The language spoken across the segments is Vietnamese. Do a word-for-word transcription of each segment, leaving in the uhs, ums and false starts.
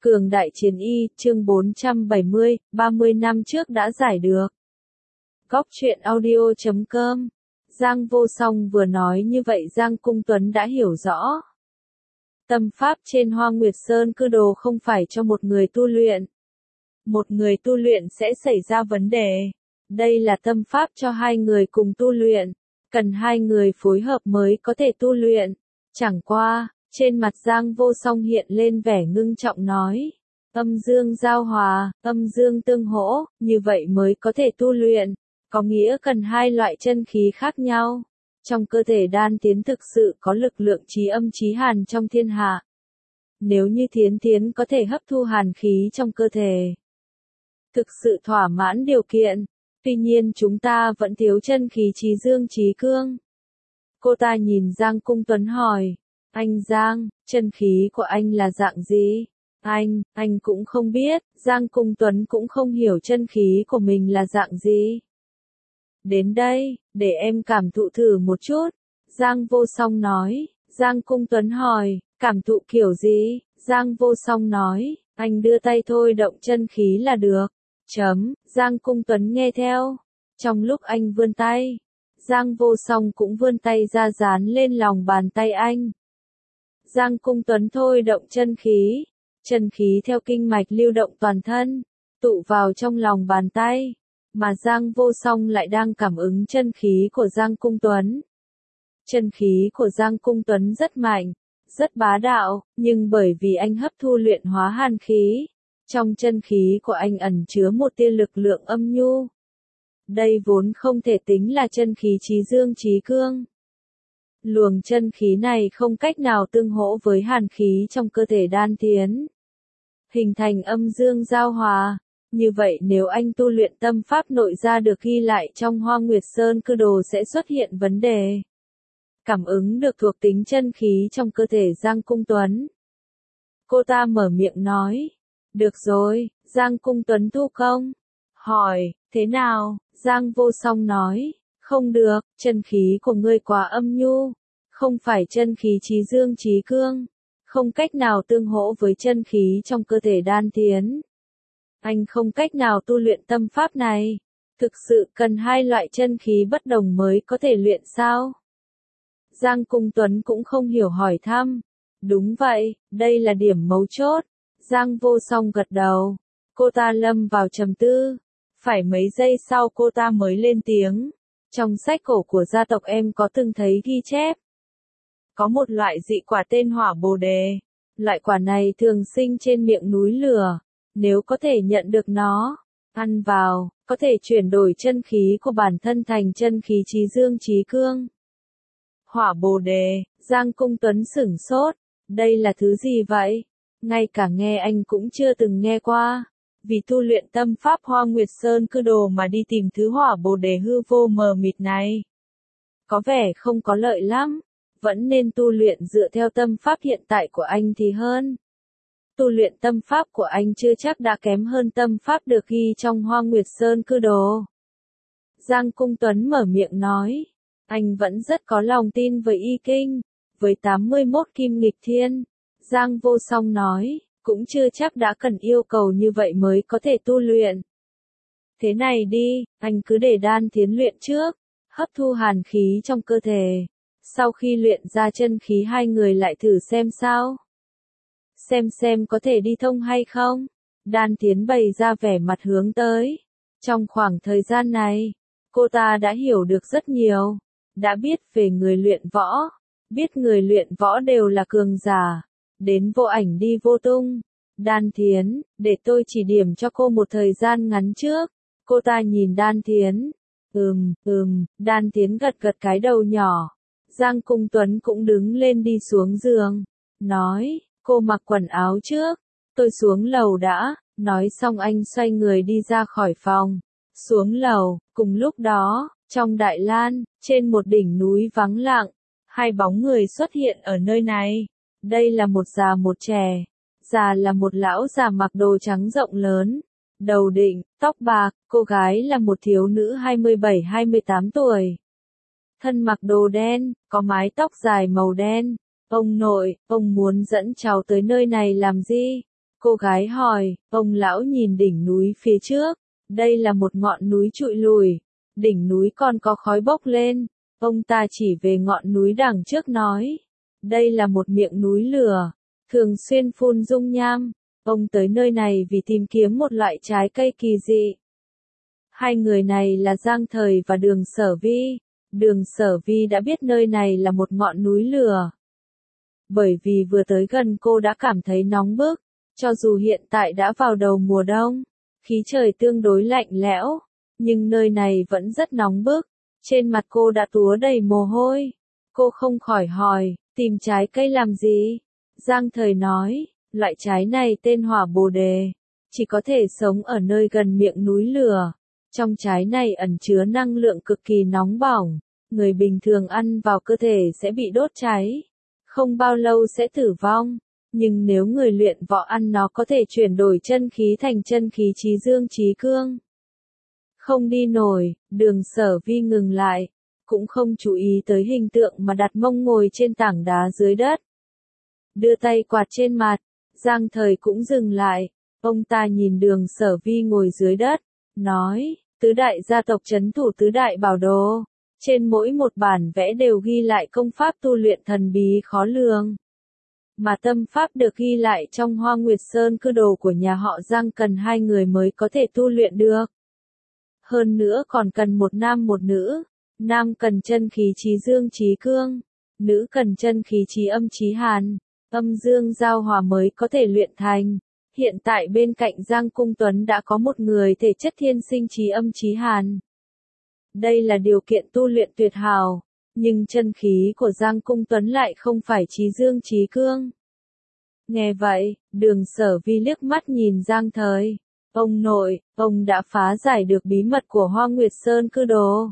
Cường đại chiến y, chương bốn trăm bảy mươi, ba mươi năm trước đã giải được. Góc truyện audio chấm com. Giang Vô Song vừa nói như vậy Giang Cung Tuấn đã hiểu rõ. Tâm pháp trên Hoa Nguyệt Sơn Cư Đồ không phải cho một người tu luyện. Một người tu luyện sẽ xảy ra vấn đề. Đây là tâm pháp cho hai người cùng tu luyện. Cần hai người phối hợp mới có thể tu luyện. Chẳng qua, trên mặt Giang Vô Song hiện lên vẻ ngưng trọng nói. Âm dương giao hòa, âm dương tương hỗ, như vậy mới có thể tu luyện. Có nghĩa cần hai loại chân khí khác nhau. Trong cơ thể đan tiến thực sự có lực lượng chí âm chí hàn trong thiên hạ. Nếu như thiến tiến có thể hấp thu hàn khí trong cơ thể. Thực sự thỏa mãn điều kiện. Tuy nhiên chúng ta vẫn thiếu chân khí chí dương chí cương. Cô ta nhìn Giang Cung Tuấn hỏi. Anh Giang, chân khí của anh là dạng gì? Anh, anh cũng không biết. Giang Cung Tuấn cũng không hiểu chân khí của mình là dạng gì. Đến đây, để em cảm thụ thử một chút. Giang Vô Song nói. Giang Cung Tuấn hỏi, cảm thụ kiểu gì? Giang Vô Song nói, anh đưa tay thôi động chân khí là được. Chấm, Giang Cung Tuấn nghe theo. Trong lúc anh vươn tay, Giang Vô Song cũng vươn tay ra dán lên lòng bàn tay anh. Giang Cung Tuấn thôi động chân khí. Chân khí theo kinh mạch lưu động toàn thân, tụ vào trong lòng bàn tay. Mà Giang Vô Song lại đang cảm ứng chân khí của Giang Cung Tuấn. Chân khí của Giang Cung Tuấn rất mạnh, rất bá đạo, nhưng bởi vì anh hấp thu luyện hóa hàn khí, trong chân khí của anh ẩn chứa một tia lực lượng âm nhu. Đây vốn không thể tính là chân khí chí dương chí cương. Luồng chân khí này không cách nào tương hỗ với hàn khí trong cơ thể đan tiến, hình thành âm dương giao hòa. Như vậy nếu anh tu luyện tâm pháp nội gia được ghi lại trong Hoa Nguyệt Sơn Cư Đồ sẽ xuất hiện vấn đề. Cảm ứng được thuộc tính chân khí trong cơ thể Giang Cung Tuấn. Cô ta mở miệng nói. Được rồi, Giang Cung Tuấn thu công. Hỏi, thế nào? Giang Vô Song nói. Không được, chân khí của ngươi quá âm nhu. Không phải chân khí chí dương chí cương. Không cách nào tương hỗ với chân khí trong cơ thể đan tiến. Anh không cách nào tu luyện tâm pháp này. Thực sự cần hai loại chân khí bất đồng mới có thể luyện sao? Giang Cung Tuấn cũng không hiểu hỏi thăm. Đúng vậy, đây là điểm mấu chốt. Giang Vô Song gật đầu. Cô ta lâm vào trầm tư. Phải mấy giây sau cô ta mới lên tiếng. Trong sách cổ của gia tộc em có từng thấy ghi chép. Có một loại dị quả tên hỏa bồ đề. Loại quả này thường sinh trên miệng núi lửa. Nếu có thể nhận được nó, ăn vào, có thể chuyển đổi chân khí của bản thân thành chân khí chí dương chí cương. Hỏa bồ đề, Giang Cung Tuấn sửng sốt. Đây là thứ gì vậy? Ngay cả nghe anh cũng chưa từng nghe qua. Vì tu luyện tâm pháp Hoa Nguyệt Sơn Cư Đồ mà đi tìm thứ hỏa bồ đề hư vô mờ mịt này. Có vẻ không có lợi lắm. Vẫn nên tu luyện dựa theo tâm pháp hiện tại của anh thì hơn. Tu luyện tâm pháp của anh chưa chắc đã kém hơn tâm pháp được ghi trong Hoa Nguyệt Sơn Cư Đồ. Giang Cung Tuấn mở miệng nói. Anh vẫn rất có lòng tin với y kinh. Với tám mươi mốt kim nghịch thiên. Giang Vô Song nói. Cũng chưa chắc đã cần yêu cầu như vậy mới có thể tu luyện. Thế này đi, anh cứ để đan tiến luyện trước. Hấp thu hàn khí trong cơ thể. Sau khi luyện ra chân khí hai người lại thử xem sao. Xem xem có thể đi thông hay không. Đan Tiến bày ra vẻ mặt hướng tới. Trong khoảng thời gian này, cô ta đã hiểu được rất nhiều. Đã biết về người luyện võ. Biết người luyện võ đều là cường giả. Đến vô ảnh đi vô tung. Đan Tiến, để tôi chỉ điểm cho cô một thời gian ngắn trước. Cô ta nhìn Đan Tiến. Ừm, ừm, Đan Tiến gật gật cái đầu nhỏ. Giang Cung Tuấn cũng đứng lên đi xuống giường. Nói. Cô mặc quần áo trước, tôi xuống lầu đã, nói xong anh xoay người đi ra khỏi phòng, xuống lầu, cùng lúc đó, trong Đại Lan, trên một đỉnh núi vắng lặng, hai bóng người xuất hiện ở nơi này, đây là một già một trẻ, già là một lão già mặc đồ trắng rộng lớn, đầu định, tóc bạc, cô gái là một thiếu nữ hai mươi bảy hai mươi tám tuổi, thân mặc đồ đen, có mái tóc dài màu đen. Ông nội, ông muốn dẫn cháu tới nơi này làm gì? Cô gái hỏi, ông lão nhìn đỉnh núi phía trước. Đây là một ngọn núi trụi lùi. Đỉnh núi còn có khói bốc lên. Ông ta chỉ về ngọn núi đằng trước nói. Đây là một miệng núi lửa. Thường xuyên phun dung nham. Ông tới nơi này vì tìm kiếm một loại trái cây kỳ dị. Hai người này là Giang Thời và Đường Sở Vi. Đường Sở Vi đã biết nơi này là một ngọn núi lửa. Bởi vì vừa tới gần cô đã cảm thấy nóng bức. Cho dù hiện tại đã vào đầu mùa đông, khí trời tương đối lạnh lẽo, nhưng nơi này vẫn rất nóng bức. Trên mặt cô đã túa đầy mồ hôi. Cô không khỏi hỏi, tìm trái cây làm gì? Giang Thời nói, loại trái này tên hỏa bồ đề, chỉ có thể sống ở nơi gần miệng núi lửa. Trong trái này ẩn chứa năng lượng cực kỳ nóng bỏng, người bình thường ăn vào cơ thể sẽ bị đốt cháy, không bao lâu sẽ tử vong. Nhưng nếu người luyện võ ăn nó có thể chuyển đổi chân khí thành chân khí trí dương trí cương. Không đi nổi, Đường Sở Vi ngừng lại, cũng không chú ý tới hình tượng mà đặt mông ngồi trên tảng đá dưới đất. Đưa tay quạt trên mặt, Giang Thời cũng dừng lại, ông ta nhìn Đường Sở Vi ngồi dưới đất, nói, tứ đại gia tộc trấn thủ tứ đại bảo đồ, trên mỗi một bản vẽ đều ghi lại công pháp tu luyện thần bí khó lường. Mà tâm pháp được ghi lại trong Hoa Nguyệt Sơn cư đồ của nhà họ Giang cần hai người mới có thể tu luyện được. Hơn nữa còn cần một nam một nữ, nam cần chân khí trí dương trí cương, nữ cần chân khí trí âm trí hàn, âm dương giao hòa mới có thể luyện thành. Hiện tại bên cạnh Giang Cung Tuấn đã có một người thể chất thiên sinh trí âm trí hàn. Đây là điều kiện tu luyện tuyệt hảo, nhưng chân khí của Giang Cung Tuấn lại không phải trí dương trí cương. Nghe vậy, Đường Sở Vi liếc mắt nhìn Giang Thời. Ông nội, ông đã phá giải được bí mật của Hoa Nguyệt Sơn cư đồ.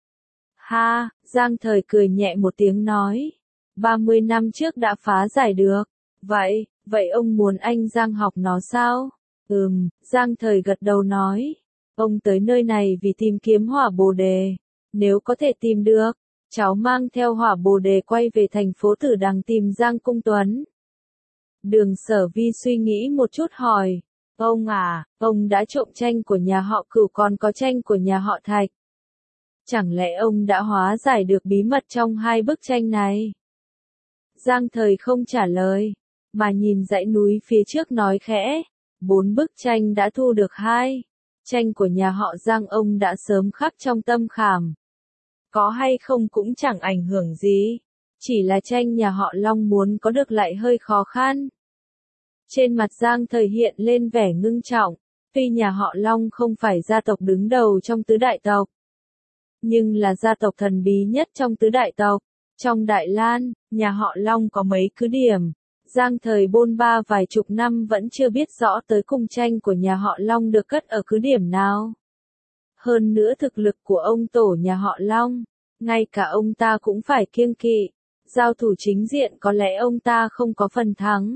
Ha, Giang Thời cười nhẹ một tiếng nói. ba mươi năm trước đã phá giải được. Vậy, vậy ông muốn anh Giang học nó sao? Ừm, Giang Thời gật đầu nói. Ông tới nơi này vì tìm kiếm hỏa bồ đề. Nếu có thể tìm được, cháu mang theo hỏa bồ đề quay về thành phố Tử Đằng tìm Giang Cung Tuấn. Đường Sở Vi suy nghĩ một chút hỏi. Ông à, ông đã trộm tranh của nhà họ Cửu còn có tranh của nhà họ Thạch. Chẳng lẽ ông đã hóa giải được bí mật trong hai bức tranh này? Giang Thời không trả lời, mà nhìn dãy núi phía trước nói khẽ. Bốn bức tranh đã thu được hai. Tranh của nhà họ Giang ông đã sớm khắc trong tâm khảm. Có hay không cũng chẳng ảnh hưởng gì. Chỉ là tranh nhà họ Long muốn có được lại hơi khó khăn. Trên mặt Giang Thời hiện lên vẻ ngưng trọng. Tuy nhà họ Long không phải gia tộc đứng đầu trong tứ đại tộc, nhưng là gia tộc thần bí nhất trong tứ đại tộc. Trong Đại Lan, nhà họ Long có mấy cứ điểm. Giang Thời bôn ba vài chục năm vẫn chưa biết rõ tới cùng tranh của nhà họ Long được cất ở cứ điểm nào. Hơn nữa thực lực của ông tổ nhà họ Long, ngay cả ông ta cũng phải kiêng kỵ. Giao thủ chính diện có lẽ ông ta không có phần thắng.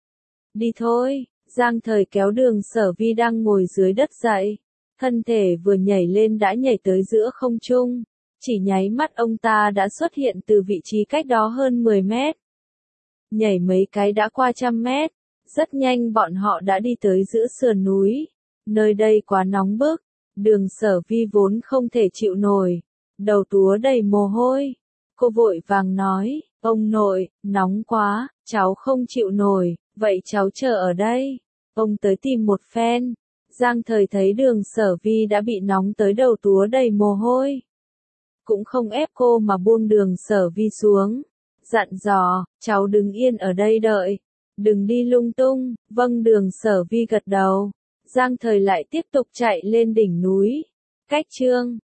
Đi thôi, Giang Thời kéo Đường Sở Vi đang ngồi dưới đất dậy. Thân thể vừa nhảy lên đã nhảy tới giữa không trung. Chỉ nháy mắt ông ta đã xuất hiện từ vị trí cách đó hơn mười mét. Nhảy mấy cái đã qua trăm mét. Rất nhanh bọn họ đã đi tới giữa sườn núi. Nơi đây quá nóng bức. Đường Sở Vi vốn không thể chịu nổi. Đầu túa đầy mồ hôi. Cô vội vàng nói, ông nội, nóng quá, cháu không chịu nổi, vậy cháu chờ ở đây. Ông tới tìm một phen. Giang Thời thấy Đường Sở Vi đã bị nóng tới đầu túa đầy mồ hôi. Cũng không ép cô mà buông Đường Sở Vi xuống. Dặn dò, cháu đứng yên ở đây đợi. Đừng đi lung tung. Vâng, Đường Sở Vi gật đầu. Giang Thời lại tiếp tục chạy lên đỉnh núi. Cách chương